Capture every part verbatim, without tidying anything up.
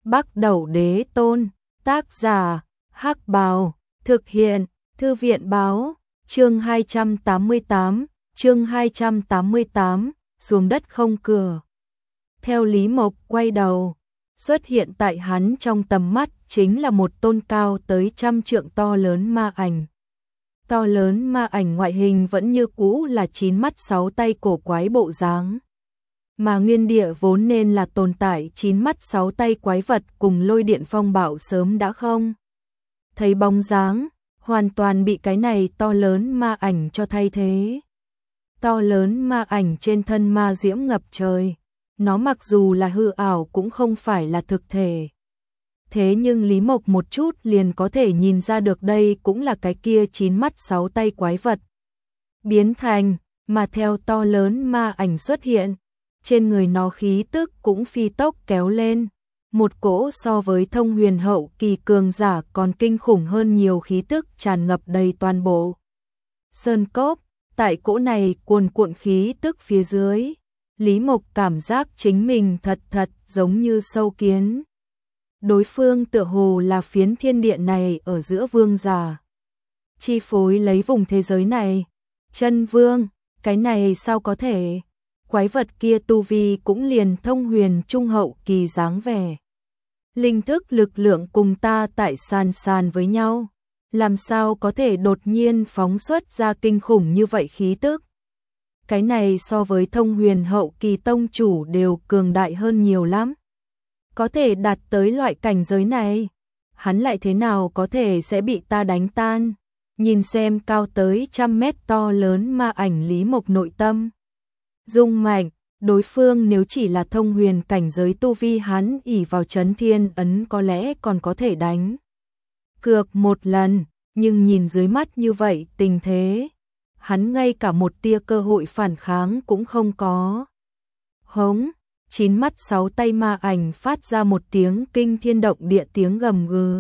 Bắc Đẩu Đế Tôn, tác giả, Hắc Bào, thực hiện, Thư viện báo, chương hai trăm tám mươi tám, chương hai trăm tám mươi tám, xuống đất không cửa. Theo Lý Mộc quay đầu, xuất hiện tại hắn trong tầm mắt chính là một tôn cao tới trăm trượng to lớn ma ảnh. To lớn ma ảnh ngoại hình vẫn như cũ là chín mắt sáu tay cổ quái bộ dáng. Mà nguyên địa vốn nên là tồn tại chín mắt sáu tay quái vật cùng lôi điện phong bạo sớm đã không thấy bóng dáng, hoàn toàn bị cái này to lớn ma ảnh cho thay thế. To lớn ma ảnh trên thân ma diễm ngập trời, nó mặc dù là hư ảo cũng không phải là thực thể. Thế nhưng Lý Mộc một chút liền có thể nhìn ra được đây cũng là cái kia chín mắt sáu tay quái vật biến thành, mà theo to lớn ma ảnh xuất hiện, trên người nó khí tức cũng phi tốc kéo lên, một cỗ so với thông huyền hậu kỳ cường giả còn kinh khủng hơn nhiều khí tức tràn ngập đầy toàn bộ sơn cốc. Tại cỗ này cuồn cuộn khí tức phía dưới, Lý Mộc cảm giác chính mình thật thật giống như sâu kiến. Đối phương tựa hồ là phiến thiên địa này ở giữa vương giả, chi phối lấy vùng thế giới này. Chân vương, cái này sao có thể? Quái vật kia tu vi cũng liền thông huyền trung hậu kỳ dáng vẻ. Linh thức lực lượng cùng ta tại sàn sàn với nhau, làm sao có thể đột nhiên phóng xuất ra kinh khủng như vậy khí tức? Cái này so với thông huyền hậu kỳ tông chủ đều cường đại hơn nhiều lắm. Có thể đạt tới loại cảnh giới này, hắn lại thế nào có thể sẽ bị ta đánh tan? Nhìn xem cao tới trăm mét to lớn ma ảnh, Lý Mộc nội tâm rung mạnh, đối phương nếu chỉ là thông huyền cảnh giới tu vi, hắn ỷ vào Chấn Thiên ấn có lẽ còn có thể đánh cược một lần, nhưng nhìn dưới mắt như vậy tình thế, hắn ngay cả một tia cơ hội phản kháng cũng không có. Hống, chín mắt sáu tay ma ảnh phát ra một tiếng kinh thiên động địa tiếng gầm gừ.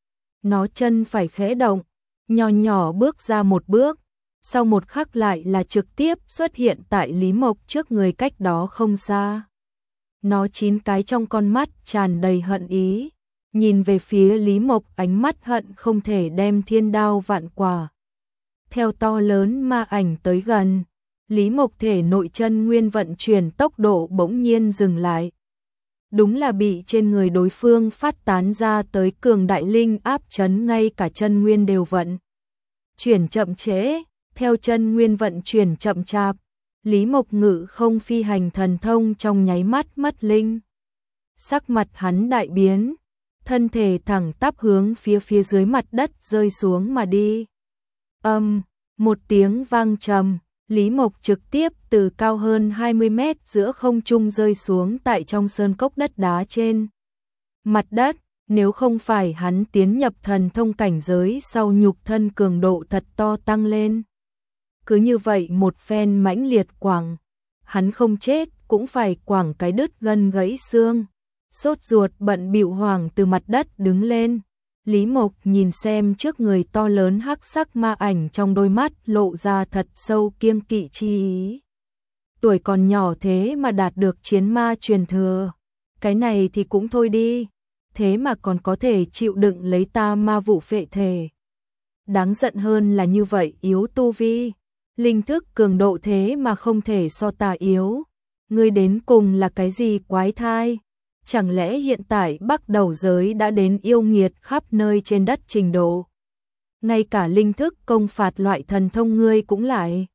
Nó chân phải khẽ động, nhỏ nhỏ bước ra một bước, sau một khắc lại là trực tiếp xuất hiện tại Lý Mộc trước người cách đó không xa. Nó chín cái trong con mắt tràn đầy hận ý, nhìn về phía Lý Mộc, ánh mắt hận không thể đem thiên đao vạn quả. Theo to lớn ma ảnh tới gần, Lý Mộc thể nội chân nguyên vận chuyển tốc độ bỗng nhiên dừng lại. Đúng là bị trên người đối phương phát tán ra tới cường đại linh áp chấn ngay cả chân nguyên đều vận chuyển chậm trễ. Theo chân nguyên vận chuyển chậm chạp, Lý Mộc ngự không phi hành thần thông trong nháy mắt mất linh. Sắc mặt hắn đại biến, thân thể thẳng tắp hướng phía phía dưới mặt đất rơi xuống mà đi. Âm, một tiếng vang trầm, Lý Mộc trực tiếp từ cao hơn hai mươi mét giữa không trung rơi xuống tại trong sơn cốc đất đá trên mặt đất. Nếu không phải hắn tiến nhập thần thông cảnh giới sau, nhục thân cường độ thật to tăng lên, cứ như vậy một phen mãnh liệt quẳng, hắn không chết cũng phải quẳng cái đứt gân gãy xương. Sốt ruột bận bịu hoàng từ mặt đất đứng lên. Lý Mộc nhìn xem trước người to lớn hắc sắc ma ảnh, trong đôi mắt lộ ra thật sâu kiêng kỵ chi ý. Tuổi còn nhỏ thế mà đạt được chiến ma truyền thừa, cái này thì cũng thôi đi, thế mà còn có thể chịu đựng lấy ta ma vụ phệ thể. Đáng giận hơn là như vậy yếu tu vi, linh thức cường độ thế mà không thể so ta yếu. Ngươi đến cùng là cái gì quái thai? Chẳng lẽ hiện tại Bắc Đẩu giới đã đến yêu nghiệt khắp nơi trên đất trình độ? Ngay cả linh thức công phạt loại thần thông ngươi cũng lại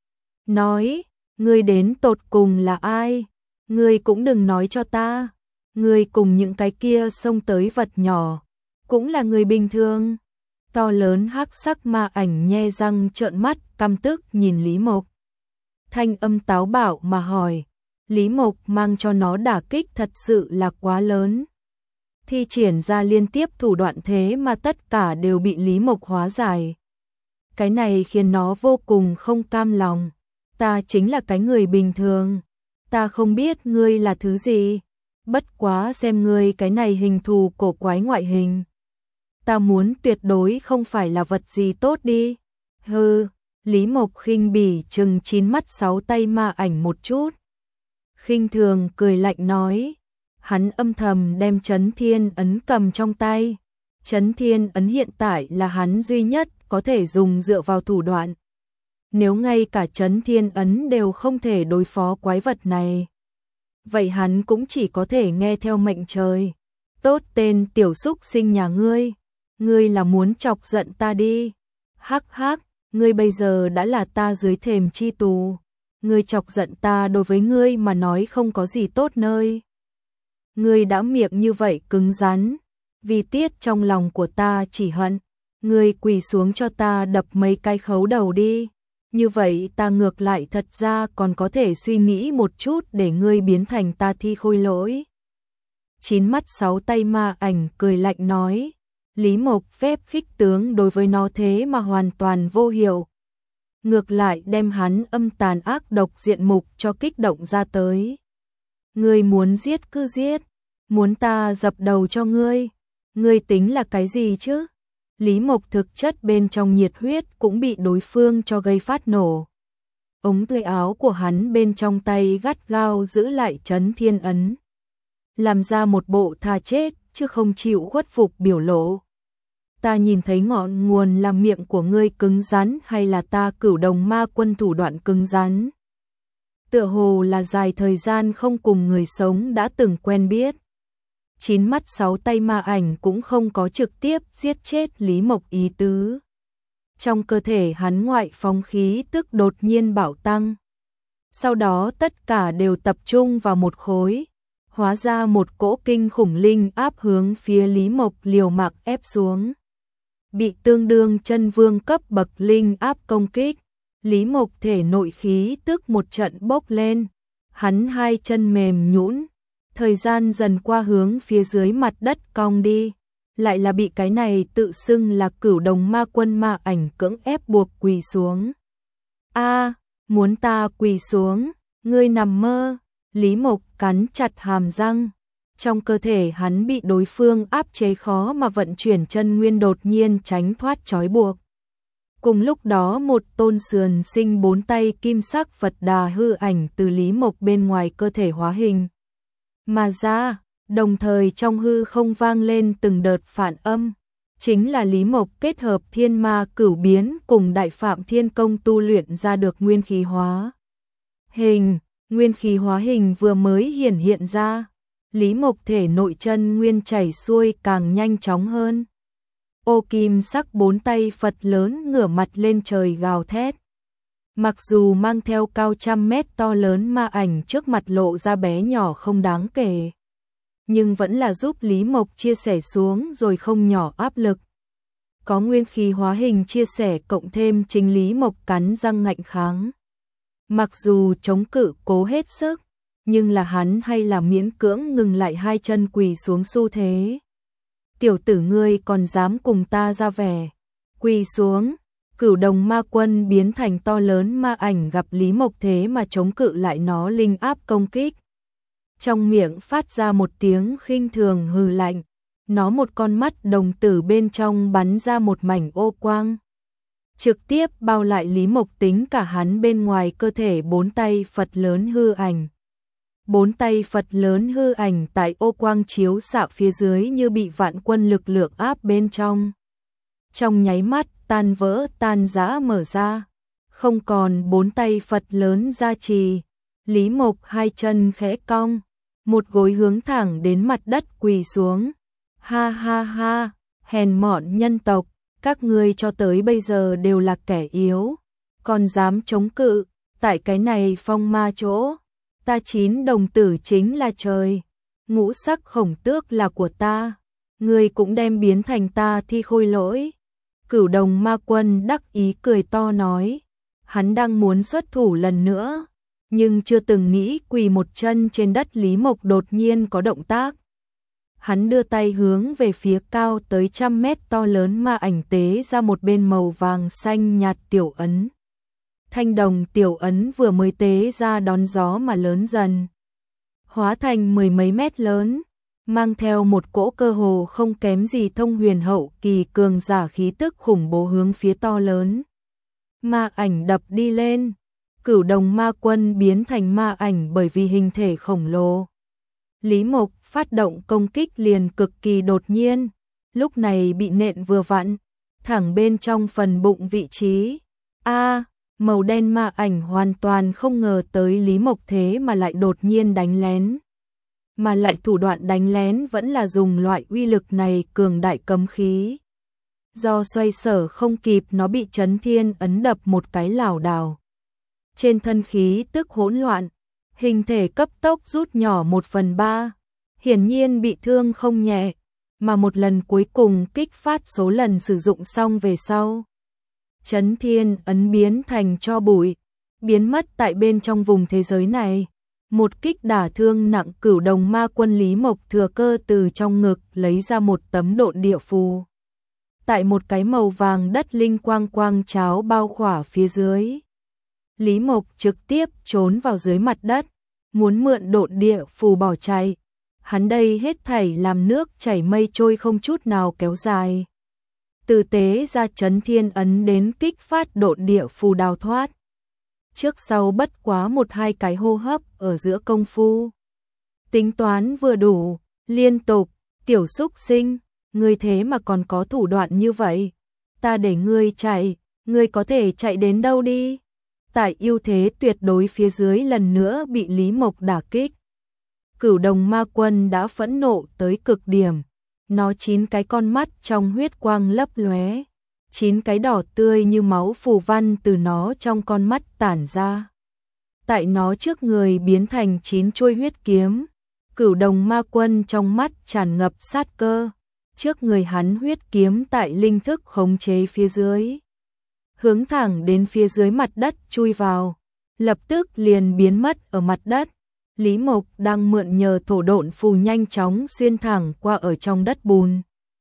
nói, ngươi đến tột cùng là ai? Ngươi cũng đừng nói cho ta, ngươi cùng những cái kia xông tới vật nhỏ cũng là người bình thường. To lớn hắc sắc ma ảnh nhe răng trợn mắt căm tức nhìn Lý Mộc, thanh âm táo bạo mà hỏi. Lý Mộc mang cho nó đả kích thật sự là quá lớn, thi triển ra liên tiếp thủ đoạn thế mà tất cả đều bị Lý Mộc hóa giải. Cái này khiến nó vô cùng không cam lòng. Ta chính là cái người bình thường, ta không biết ngươi là thứ gì, bất quá xem ngươi cái này hình thù cổ quái ngoại hình, ta muốn tuyệt đối không phải là vật gì tốt đi. Hừ, Lý Mộc khinh bỉ chừng chín mắt sáu tay ma ảnh một chút, khinh thường cười lạnh nói, hắn âm thầm đem Chấn Thiên Ấn cầm trong tay. Chấn Thiên Ấn hiện tại là hắn duy nhất có thể dùng dựa vào thủ đoạn. Nếu ngay cả Chấn Thiên Ấn đều không thể đối phó quái vật này, vậy hắn cũng chỉ có thể nghe theo mệnh trời. Tốt tên tiểu xúc sinh nhà ngươi, ngươi là muốn chọc giận ta đi. Hắc hắc, ngươi bây giờ đã là ta dưới thềm chi tù. Ngươi chọc giận ta đối với ngươi mà nói không có gì tốt nơi. Ngươi đã miệng như vậy cứng rắn, vì tiết trong lòng của ta chỉ hận. Ngươi quỳ xuống cho ta đập mấy cái khấu đầu đi. Như vậy ta ngược lại thật ra còn có thể suy nghĩ một chút để ngươi biến thành ta thi khôi lỗi. Chín mắt sáu tay ma ảnh cười lạnh nói. Lý Mộc phép khích tướng đối với nó thế mà hoàn toàn vô hiệu. Ngược lại đem hắn âm tàn ác độc diện mục cho kích động ra tới. Ngươi muốn giết cứ giết, muốn ta dập đầu cho ngươi, ngươi tính là cái gì chứ? Lý Mộc thực chất bên trong nhiệt huyết cũng bị đối phương cho gây phát nổ. Ống tay áo của hắn bên trong tay gắt gao giữ lại Chấn Thiên Ấn, làm ra một bộ tha chết chứ không chịu khuất phục biểu lộ. Ta nhìn thấy ngọn nguồn là miệng của ngươi cứng rắn hay là ta Cửu Đồng Ma Quân thủ đoạn cứng rắn? Tựa hồ là dài thời gian không cùng người sống đã từng quen biết. Chín mắt sáu tay ma ảnh cũng không có trực tiếp giết chết Lý Mộc ý tứ. Trong cơ thể hắn ngoại phong khí tức đột nhiên bạo tăng. Sau đó tất cả đều tập trung vào một khối, hóa ra một cỗ kinh khủng linh áp hướng phía Lý Mộc liều mạng ép xuống. Bị tương đương chân vương cấp bậc linh áp công kích, Lý Mộc thể nội khí tức một trận bốc lên, hắn hai chân mềm nhũn, thời gian dần qua hướng phía dưới mặt đất cong đi, lại là bị cái này tự xưng là Cửu Đồng Ma Quân ma ảnh cưỡng ép buộc quỳ xuống. A, muốn ta quỳ xuống, ngươi nằm mơ. Lý Mộc cắn chặt hàm răng. Trong cơ thể hắn bị đối phương áp chế khó mà vận chuyển chân nguyên đột nhiên tránh thoát trói buộc. Cùng lúc đó một tôn sườn sinh bốn tay kim sắc Phật Đà hư ảnh từ Lý Mộc bên ngoài cơ thể hóa hình mà ra, đồng thời trong hư không vang lên từng đợt phản âm. Chính là Lý Mộc kết hợp thiên ma cửu biến cùng đại phạm thiên công tu luyện ra được nguyên khí hóa hình. Nguyên khí hóa hình vừa mới hiển hiện ra, Lý Mộc thể nội chân nguyên chảy xuôi càng nhanh chóng hơn. Ô kim sắc bốn tay Phật lớn ngửa mặt lên trời gào thét. Mặc dù mang theo cao trăm mét to lớn ma ảnh trước mặt lộ ra bé nhỏ không đáng kể, nhưng vẫn là giúp Lý Mộc chia sẻ xuống rồi không nhỏ áp lực. Có nguyên khí hóa hình chia sẻ cộng thêm chính Lý Mộc cắn răng ngạnh kháng. Mặc dù chống cự cố hết sức, nhưng là hắn hay là miễn cưỡng ngừng lại hai chân quỳ xuống xu thế. Tiểu tử ngươi còn dám cùng ta ra vẻ, quỳ xuống. Cửu Đồng Ma Quân biến thành to lớn ma ảnh gặp Lý Mộc thế mà chống cự lại nó linh áp công kích. Trong miệng phát ra một tiếng khinh thường hừ lạnh, nó một con mắt đồng tử bên trong bắn ra một mảnh ô quang, trực tiếp bao lại Lý Mộc tính cả hắn bên ngoài cơ thể bốn tay Phật lớn hư ảnh. Bốn tay Phật lớn hư ảnh tại ô quang chiếu xạ phía dưới như bị vạn quân lực lượng áp bên trong. Trong nháy mắt tan vỡ tan rã mở ra, không còn bốn tay Phật lớn gia trì. Lý Mộc hai chân khẽ cong, một gối hướng thẳng đến mặt đất quỳ xuống. Ha ha ha, hèn mọn nhân tộc, các ngươi cho tới bây giờ đều là kẻ yếu, còn dám chống cự, tại cái này phong ma chỗ, ta chín đồng tử chính là trời, ngũ sắc khổng tước là của ta, ngươi cũng đem biến thành ta thi khôi lỗi. Cửu Đồng Ma Quân đắc ý cười to nói, hắn đang muốn xuất thủ lần nữa, nhưng chưa từng nghĩ quỳ một chân trên đất. Lý Mộc đột nhiên có động tác. Hắn đưa tay hướng về phía cao tới trăm mét to lớn ma ảnh tế ra một bên màu vàng xanh nhạt tiểu ấn. Thanh đồng tiểu ấn vừa mới tế ra đón gió mà lớn dần, hóa thành mười mấy mét lớn, mang theo một cỗ cơ hồ không kém gì thông huyền hậu kỳ cường giả khí tức khủng bố hướng phía to lớn ma ảnh đập đi lên. Cửu Đồng Ma Quân biến thành ma ảnh bởi vì hình thể khổng lồ, Lý Mộc phát động công kích liền cực kỳ đột nhiên, lúc này bị nện vừa vặn, thẳng bên trong phần bụng vị trí. A, màu đen ma ảnh hoàn toàn không ngờ tới Lý Mộc thế mà lại đột nhiên đánh lén. Mà lại thủ đoạn đánh lén vẫn là dùng loại uy lực này cường đại cấm khí. Do xoay sở không kịp nó bị Chấn Thiên ấn đập một cái lảo đảo. Trên thân khí tức hỗn loạn, hình thể cấp tốc rút nhỏ một phần ba, hiển nhiên bị thương không nhẹ, mà một lần cuối cùng kích phát số lần sử dụng xong về sau. Chấn Thiên ấn biến thành tro bụi, biến mất tại bên trong vùng thế giới này. Một kích đả thương nặng Cửu Đồng Ma Quân Lý Mộc thừa cơ từ trong ngực lấy ra một tấm độn địa phù. Tại một cái màu vàng đất linh quang quang cháo bao khỏa phía dưới. Lý Mộc trực tiếp trốn vào dưới mặt đất, muốn mượn độn địa phù bỏ chạy. Hắn đây hết thảy làm nước chảy mây trôi không chút nào kéo dài. Từ tế ra Chấn Thiên ấn đến kích phát độn địa phù đào thoát. Trước sau bất quá một hai cái hô hấp ở giữa công phu. Tính toán vừa đủ, liên tục, tiểu xúc sinh, ngươi thế mà còn có thủ đoạn như vậy. Ta để ngươi chạy, ngươi có thể chạy đến đâu đi. Tại ưu thế tuyệt đối phía dưới lần nữa bị Lý Mộc đả kích. Cửu Đồng Ma Quân đã phẫn nộ tới cực điểm. Nó chín cái con mắt trong huyết quang lấp lóe. Chín cái đỏ tươi như máu phù văn từ nó trong con mắt tản ra. Tại nó trước người biến thành chín chuôi huyết kiếm. Cửu Đồng Ma Quân trong mắt tràn ngập sát cơ. Trước người hắn huyết kiếm tại linh thức khống chế phía dưới. Hướng thẳng đến phía dưới mặt đất chui vào. Lập tức liền biến mất ở mặt đất. Lý Mộc đang mượn nhờ thổ độn phù nhanh chóng xuyên thẳng qua ở trong đất bùn.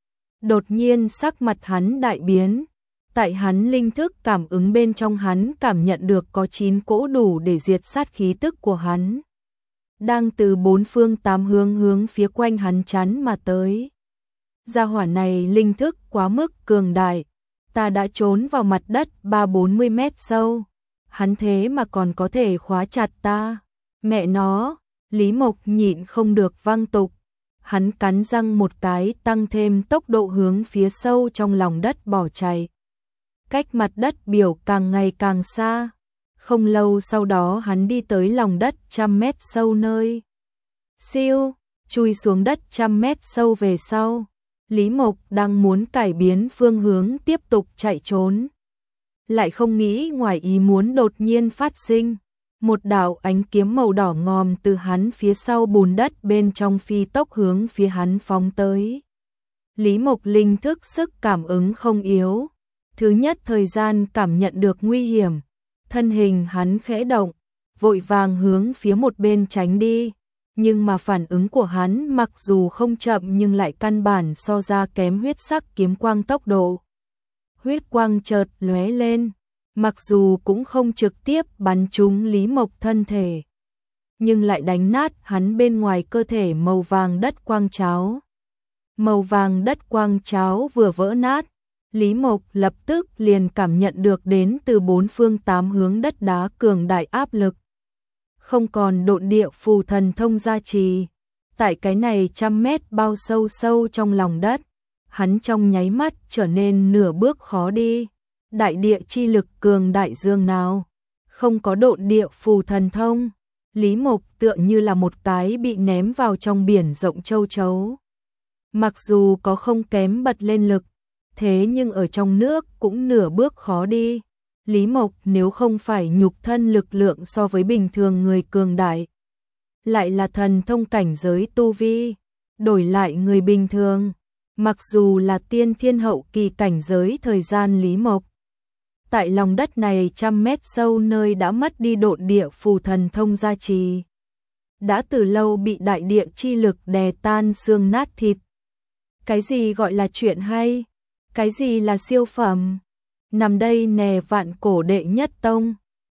Đột nhiên sắc mặt hắn đại biến. Tại hắn linh thức cảm ứng bên trong hắn cảm nhận được có chín cỗ đủ để diệt sát khí tức của hắn. Đang từ bốn phương tám hướng hướng phía quanh hắn chắn mà tới. Gia hỏa này linh thức quá mức cường đại. Ta đã trốn vào mặt đất ba bốn mươi mét sâu. Hắn thế mà còn có thể khóa chặt ta. Mẹ nó, Lý Mộc nhịn không được vang tục. Hắn cắn răng một cái tăng thêm tốc độ hướng phía sâu trong lòng đất bỏ chạy. Cách mặt đất biểu càng ngày càng xa. Không lâu sau đó hắn đi tới lòng đất trăm mét sâu nơi. Siêu, chui xuống đất trăm mét sâu về sau. Lý Mộc đang muốn cải biến phương hướng tiếp tục chạy trốn. Lại không nghĩ ngoài ý muốn đột nhiên phát sinh. Một đạo ánh kiếm màu đỏ ngòm từ hắn phía sau bùn đất bên trong phi tốc hướng phía hắn phóng tới. Lý Mộc linh thức sức cảm ứng không yếu. Thứ nhất thời gian cảm nhận được nguy hiểm. Thân hình hắn khẽ động, vội vàng hướng phía một bên tránh đi. Nhưng mà phản ứng của hắn mặc dù không chậm nhưng lại căn bản so ra kém huyết sắc kiếm quang tốc độ. Huyết quang chợt lóe lên. Mặc dù cũng không trực tiếp bắn trúng Lý Mộc thân thể, nhưng lại đánh nát hắn bên ngoài cơ thể màu vàng đất quang cháo. Màu vàng đất quang cháo vừa vỡ nát, Lý Mộc lập tức liền cảm nhận được đến từ bốn phương tám hướng đất đá cường đại áp lực. Không còn độn địa phù thần thông gia trì, tại cái này trăm mét bao sâu sâu trong lòng đất, hắn trong nháy mắt trở nên nửa bước khó đi. Đại địa chi lực cường đại dương nào, không có độn địa phù thần thông, Lý Mộc tựa như là một cái bị ném vào trong biển rộng châu chấu. Mặc dù có không kém bật lên lực, thế nhưng ở trong nước cũng nửa bước khó đi. Lý Mộc nếu không phải nhục thân lực lượng so với bình thường người cường đại, lại là thần thông cảnh giới tu vi, đổi lại người bình thường, mặc dù là tiên thiên hậu kỳ cảnh giới thời gian Lý Mộc. Tại lòng đất này trăm mét sâu nơi đã mất đi độn địa phù thần thông gia trì. Đã từ lâu bị đại địa chi lực đè tan xương nát thịt. Cái gì gọi là chuyện hay? Cái gì là siêu phẩm? Nằm đây nè vạn cổ đệ nhất tông,